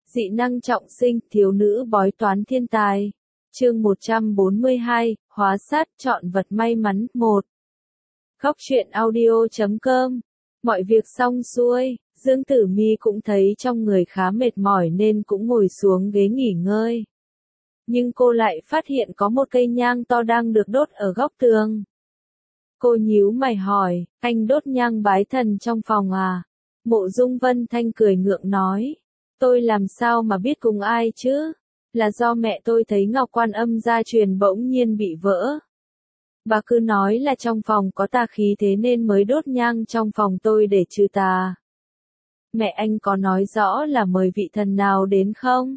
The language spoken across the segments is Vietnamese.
Dị năng trọng sinh, thiếu nữ bói toán thiên tài. Chương 142, hóa sát, chọn vật may mắn, 1. Góc truyện audio.com. Mọi việc xong xuôi, Dương Tử Mi cũng thấy trong người khá mệt mỏi nên cũng ngồi xuống ghế nghỉ ngơi. Nhưng cô lại phát hiện có một cây nhang to đang được đốt ở góc tường. Cô nhíu mày hỏi, anh đốt nhang bái thần trong phòng à? Mộ Dung Vân Thanh cười ngượng nói, tôi làm sao mà biết cùng ai chứ? Là do mẹ tôi thấy Ngọc Quan Âm gia truyền bỗng nhiên bị vỡ. Bà cứ nói là trong phòng có tà khí thế nên mới đốt nhang trong phòng tôi để trừ tà. Mẹ anh có nói rõ là mời vị thần nào đến không?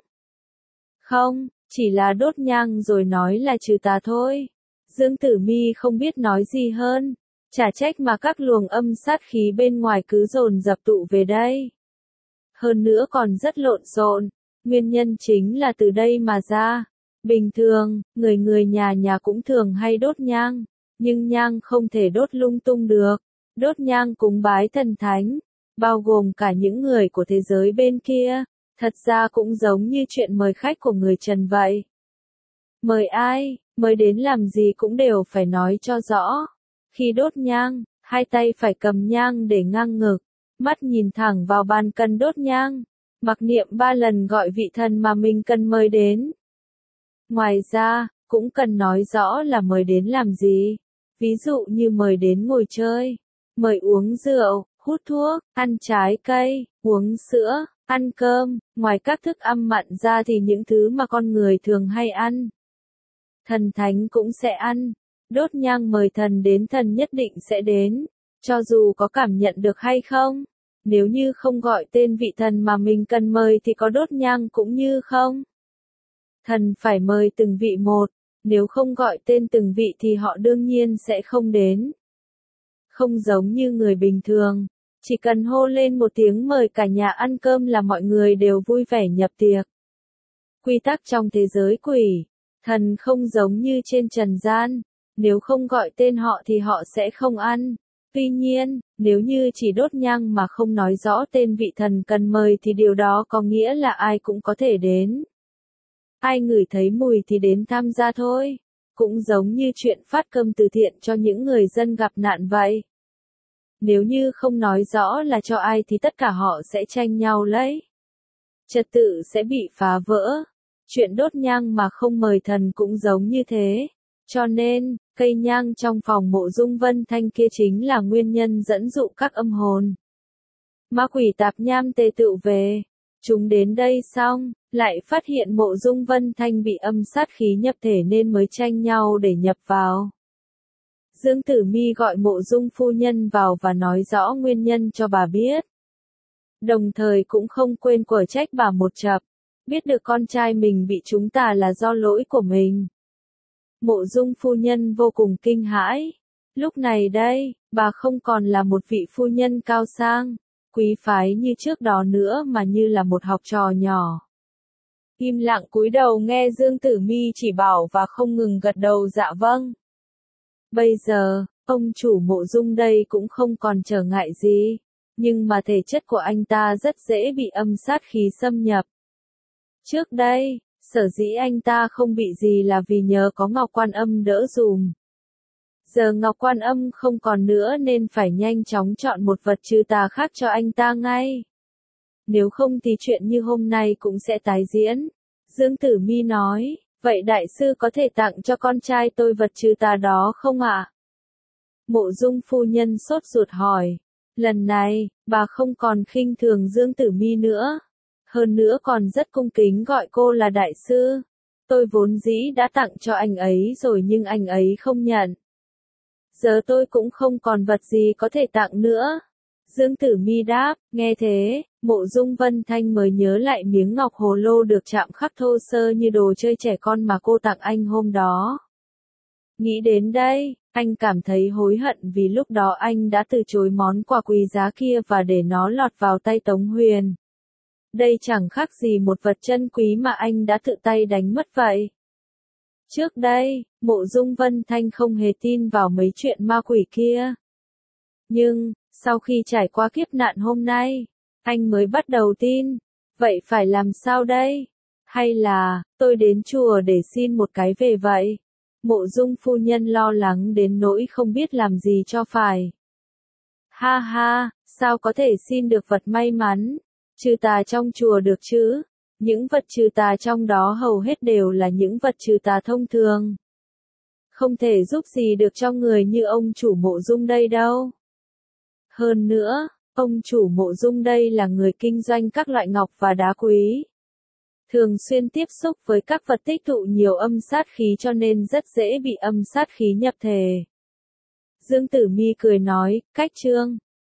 Không, chỉ là đốt nhang rồi nói là trừ tà thôi. Dương Tử Mi không biết nói gì hơn, chả trách mà các luồng âm sát khí bên ngoài cứ dồn dập tụ về đây. Hơn nữa còn rất lộn xộn, nguyên nhân chính là từ đây mà ra. Bình thường, người nhà cũng thường hay đốt nhang, nhưng nhang không thể đốt lung tung được. Đốt nhang cúng bái thần thánh, bao gồm cả những người của thế giới bên kia, thật ra cũng giống như chuyện mời khách của người Trần vậy. Mời ai, mời đến làm gì cũng đều phải nói cho rõ. Khi đốt nhang, hai tay phải cầm nhang để ngang ngực, mắt nhìn thẳng vào bàn cần đốt nhang, mặc niệm 3 lần gọi vị thần mà mình cần mời đến. Ngoài ra, cũng cần nói rõ là mời đến làm gì. Ví dụ như mời đến ngồi chơi, mời uống rượu, hút thuốc, ăn trái cây, uống sữa, ăn cơm, ngoài các thức ăn mặn ra thì những thứ mà con người thường hay ăn. Thần thánh cũng sẽ ăn. Đốt nhang mời thần đến thần nhất định sẽ đến, cho dù có cảm nhận được hay không. Nếu như không gọi tên vị thần mà mình cần mời thì có đốt nhang cũng như không. Thần phải mời từng vị một, nếu không gọi tên từng vị thì họ đương nhiên sẽ không đến. Không giống như người bình thường, chỉ cần hô lên một tiếng mời cả nhà ăn cơm là mọi người đều vui vẻ nhập tiệc. Quy tắc trong thế giới quỷ, thần không giống như trên trần gian, nếu không gọi tên họ thì họ sẽ không ăn. Tuy nhiên, nếu như chỉ đốt nhang mà không nói rõ tên vị thần cần mời thì điều đó có nghĩa là ai cũng có thể đến. Ai ngửi thấy mùi thì đến tham gia thôi, cũng giống như chuyện phát cơm từ thiện cho những người dân gặp nạn vậy. Nếu như không nói rõ là cho ai thì tất cả họ sẽ tranh nhau lấy. Trật tự sẽ bị phá vỡ. Chuyện đốt nhang mà không mời thần cũng giống như thế. Cho nên, cây nhang trong phòng Mộ Dung Vân Thanh kia chính là nguyên nhân dẫn dụ các âm hồn. Ma quỷ tạp nham tề tựu về. Chúng đến đây xong, lại phát hiện Mộ Dung Vân Thanh bị âm sát khí nhập thể nên mới tranh nhau để nhập vào. Dương Tử Mi gọi Mộ Dung phu nhân vào và nói rõ nguyên nhân cho bà biết. Đồng thời cũng không quên quở trách bà một chập, biết được con trai mình bị trúng tà là do lỗi của mình. Mộ Dung phu nhân vô cùng kinh hãi. Lúc này đây, bà không còn là một vị phu nhân cao sang, quý phái như trước đó nữa mà như là một học trò nhỏ. Im lặng cúi đầu nghe Dương Tử Mi chỉ bảo và không ngừng gật đầu dạ vâng. Bây giờ, ông chủ Mộ Dung đây cũng không còn trở ngại gì, nhưng mà thể chất của anh ta rất dễ bị âm sát khí xâm nhập. Trước đây, sở dĩ anh ta không bị gì là vì nhờ có Ngọc Quan Âm đỡ dùm. Giờ Ngọc Quan Âm không còn nữa nên phải nhanh chóng chọn một vật trừ tà khác cho anh ta ngay. Nếu không thì chuyện như hôm nay cũng sẽ tái diễn. Dương Tử Mi nói, vậy đại sư có thể tặng cho con trai tôi vật trừ tà đó không ạ? Mộ Dung phu nhân sốt ruột hỏi. Lần này, bà không còn khinh thường Dương Tử Mi nữa. Hơn nữa còn rất cung kính gọi cô là đại sư. Tôi vốn dĩ đã tặng cho anh ấy rồi nhưng anh ấy không nhận. Giờ tôi cũng không còn vật gì có thể tặng nữa. Dương Tử Mi đáp, nghe thế, Mộ Dung Vân Thanh mới nhớ lại miếng ngọc hồ lô được chạm khắc thô sơ như đồ chơi trẻ con mà cô tặng anh hôm đó. Nghĩ đến đây, anh cảm thấy hối hận vì lúc đó anh đã từ chối món quà quý giá kia và để nó lọt vào tay Tống Huyền. Đây chẳng khác gì một vật chân quý mà anh đã tự tay đánh mất vậy. Trước đây, Mộ Dung Vân Thanh không hề tin vào mấy chuyện ma quỷ kia. Nhưng, sau khi trải qua kiếp nạn hôm nay, anh mới bắt đầu tin. Vậy phải làm sao đây? Hay là, tôi đến chùa để xin một cái về vậy? Mộ Dung phu nhân lo lắng đến nỗi không biết làm gì cho phải. Ha ha, sao có thể xin được vật may mắn? Trừ tà trong chùa được chứ? Những vật trừ tà trong đó hầu hết đều là những vật trừ tà thông thường. Không thể giúp gì được cho người như ông chủ Mộ Dung đây đâu. Hơn nữa, ông chủ Mộ Dung đây là người kinh doanh các loại ngọc và đá quý. Thường xuyên tiếp xúc với các vật tích tụ nhiều âm sát khí cho nên rất dễ bị âm sát khí nhập thể. Dương Tử Mi cười nói, cách Trương